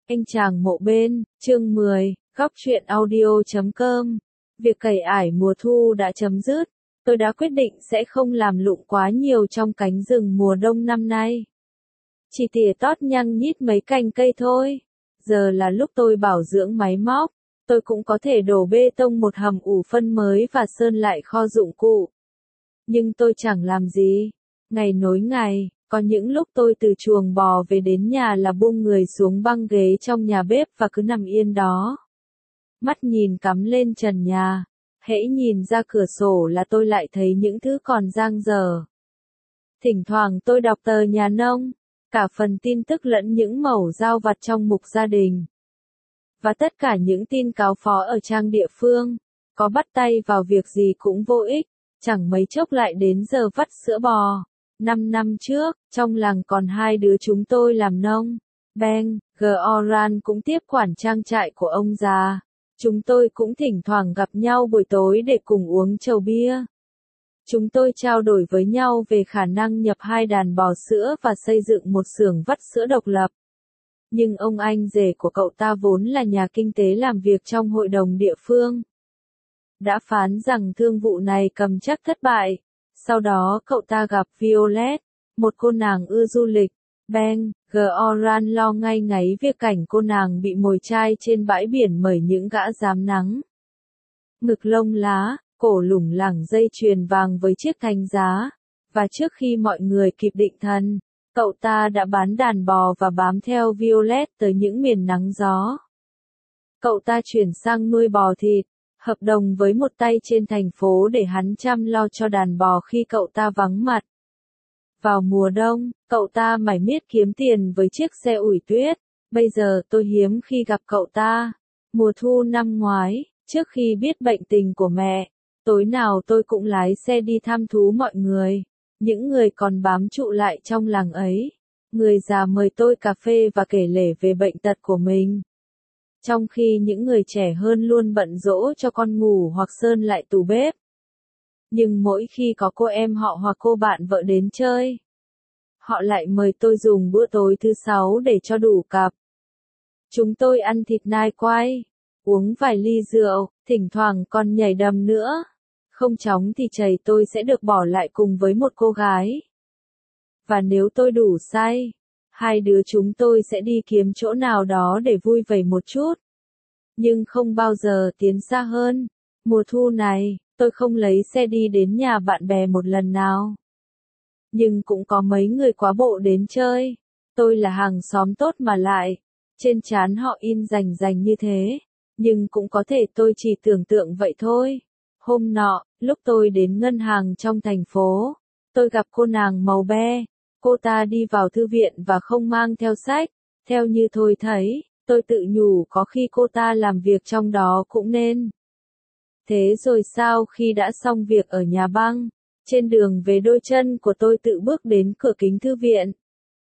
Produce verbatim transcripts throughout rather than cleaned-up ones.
Anh chàng mộ bên, chương mười, góc truyện audio chấm com. Việc cày ải mùa thu đã chấm dứt, tôi đã quyết định sẽ không làm lụng quá nhiều trong cánh rừng mùa đông năm nay. Chỉ tỉa tót nhăng nhít mấy cành cây thôi. Giờ là lúc tôi bảo dưỡng máy móc, tôi cũng có thể đổ bê tông một hầm ủ phân mới và sơn lại kho dụng cụ. Nhưng tôi chẳng làm gì. Ngày nối ngày. Có những lúc tôi từ chuồng bò về đến nhà là buông người xuống băng ghế trong nhà bếp và cứ nằm yên đó. Mắt nhìn cắm lên trần nhà, hễ nhìn ra cửa sổ là tôi lại thấy những thứ còn dang dở. Thỉnh thoảng tôi đọc tờ Nhà Nông, cả phần tin tức lẫn những mẩu giao vặt trong mục gia đình. Và tất cả những tin cáo phó ở trang địa phương, có bắt tay vào việc gì cũng vô ích, chẳng mấy chốc lại đến giờ vắt sữa bò. Năm năm trước, trong làng còn hai đứa chúng tôi làm nông. Ben, Goran cũng tiếp quản trang trại của ông già. Chúng tôi cũng thỉnh thoảng gặp nhau buổi tối để cùng uống chầu bia. Chúng tôi trao đổi với nhau về khả năng nhập hai đàn bò sữa và xây dựng một xưởng vắt sữa độc lập. Nhưng ông anh rể của cậu ta vốn là nhà kinh tế làm việc trong hội đồng địa phương, đã phán rằng thương vụ này cầm chắc thất bại. Sau đó cậu ta gặp Violet, một cô nàng ưa du lịch. Ben, Goran lo ngay ngáy việc cảnh cô nàng bị mồi chai trên bãi biển bởi những gã giám nắng. Ngực lông lá, cổ lủng lẳng dây chuyền vàng với chiếc thanh giá. Và trước khi mọi người kịp định thần, cậu ta đã bán đàn bò và bám theo Violet tới những miền nắng gió. Cậu ta chuyển sang nuôi bò thịt, hợp đồng với một tay trên thành phố để hắn chăm lo cho đàn bò khi cậu ta vắng mặt. Vào mùa đông, cậu ta mải miết kiếm tiền với chiếc xe ủi tuyết. Bây giờ tôi hiếm khi gặp cậu ta. Mùa thu năm ngoái, trước khi biết bệnh tình của mẹ, tối nào tôi cũng lái xe đi thăm thú mọi người. Những người còn bám trụ lại trong làng ấy. Người già mời tôi cà phê và kể lể về bệnh tật của mình. Trong khi những người trẻ hơn luôn bận rỗ cho con ngủ hoặc sơn lại tủ bếp. Nhưng mỗi khi có cô em họ hoặc cô bạn vợ đến chơi, họ lại mời tôi dùng bữa tối thứ sáu để cho đủ cặp. Chúng tôi ăn thịt nai quay, uống vài ly rượu, thỉnh thoảng còn nhảy đầm nữa. Không chóng thì chày tôi sẽ được bỏ lại cùng với một cô gái. Và nếu tôi đủ say, hai đứa chúng tôi sẽ đi kiếm chỗ nào đó để vui vầy một chút. Nhưng không bao giờ tiến xa hơn. Mùa thu này, tôi không lấy xe đi đến nhà bạn bè một lần nào. Nhưng cũng có mấy người quá bộ đến chơi. Tôi là hàng xóm tốt mà lại. Trên trán họ in rành rành như thế. Nhưng cũng có thể tôi chỉ tưởng tượng vậy thôi. Hôm nọ, lúc tôi đến ngân hàng trong thành phố, tôi gặp cô nàng màu be. Cô ta đi vào thư viện và không mang theo sách. Theo như tôi thấy, tôi tự nhủ có khi cô ta làm việc trong đó cũng nên. Thế rồi sao khi đã xong việc ở nhà băng, trên đường về đôi chân của tôi tự bước đến cửa kính thư viện.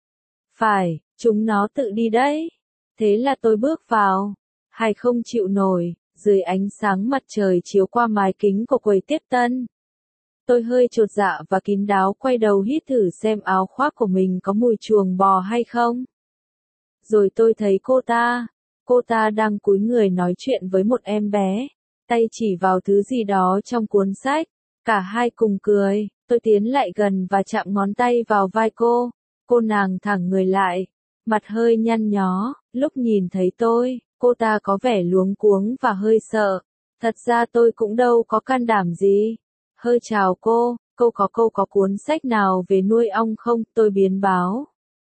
Phải, chúng nó tự đi đấy. Thế là tôi bước vào. Hay không chịu nổi, dưới ánh sáng mặt trời chiếu qua mái kính của quầy tiếp tân. Tôi hơi chột dạ và kín đáo quay đầu hít thử xem áo khoác của mình có mùi chuồng bò hay không. Rồi tôi thấy cô ta. Cô ta đang cúi người nói chuyện với một em bé. Tay chỉ vào thứ gì đó trong cuốn sách. Cả hai cùng cười. Tôi tiến lại gần và chạm ngón tay vào vai cô. Cô nàng thẳng người lại. Mặt hơi nhăn nhó. Lúc nhìn thấy tôi, cô ta có vẻ luống cuống và hơi sợ. Thật ra tôi cũng đâu có can đảm gì. Hơi chào cô, cô có câu có cuốn sách nào về nuôi ong không? Tôi biến báo.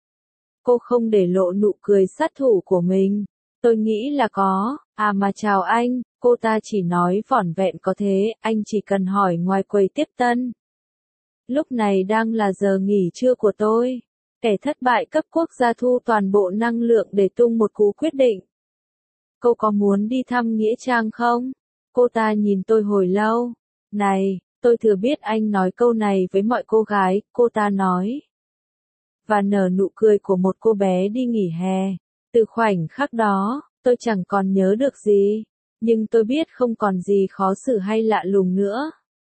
Cô không để lộ nụ cười sát thủ của mình. Tôi nghĩ là có. À mà chào anh, cô ta chỉ nói vỏn vẹn có thế, anh chỉ cần hỏi ngoài quầy tiếp tân. Lúc này đang là giờ nghỉ trưa của tôi. Kẻ thất bại cấp quốc gia thu toàn bộ năng lượng để tung một cú quyết định. Cô có muốn đi thăm nghĩa trang không? Cô ta nhìn tôi hồi lâu. Này, tôi thừa biết anh nói câu này với mọi cô gái, cô ta nói. Và nở nụ cười của một cô bé đi nghỉ hè. Từ khoảnh khắc đó, tôi chẳng còn nhớ được gì. Nhưng tôi biết không còn gì khó xử hay lạ lùng nữa.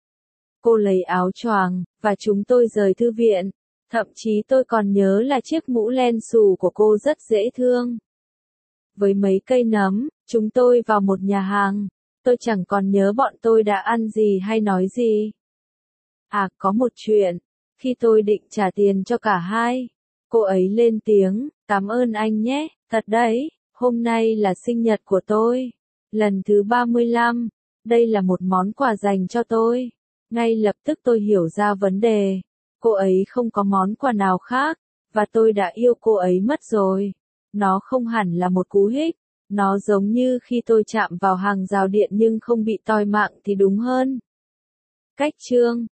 Cô lấy áo choàng, và chúng tôi rời thư viện. Thậm chí tôi còn nhớ là chiếc mũ len xù của cô rất dễ thương. với mấy cây nấm, chúng tôi vào một nhà hàng. Tôi chẳng còn nhớ bọn tôi đã ăn gì hay nói gì. À, có một chuyện. Khi tôi định trả tiền cho cả hai, cô ấy lên tiếng, cảm ơn anh nhé, thật đấy, hôm nay là sinh nhật của tôi. Lần thứ ba mươi lăm, đây là một món quà dành cho tôi. Ngay lập tức tôi hiểu ra vấn đề. Cô ấy không có món quà nào khác, và tôi đã yêu cô ấy mất rồi. Nó không hẳn là một cú hích, nó giống như khi tôi chạm vào hàng rào điện nhưng không bị toi mạng thì đúng hơn. Cách chương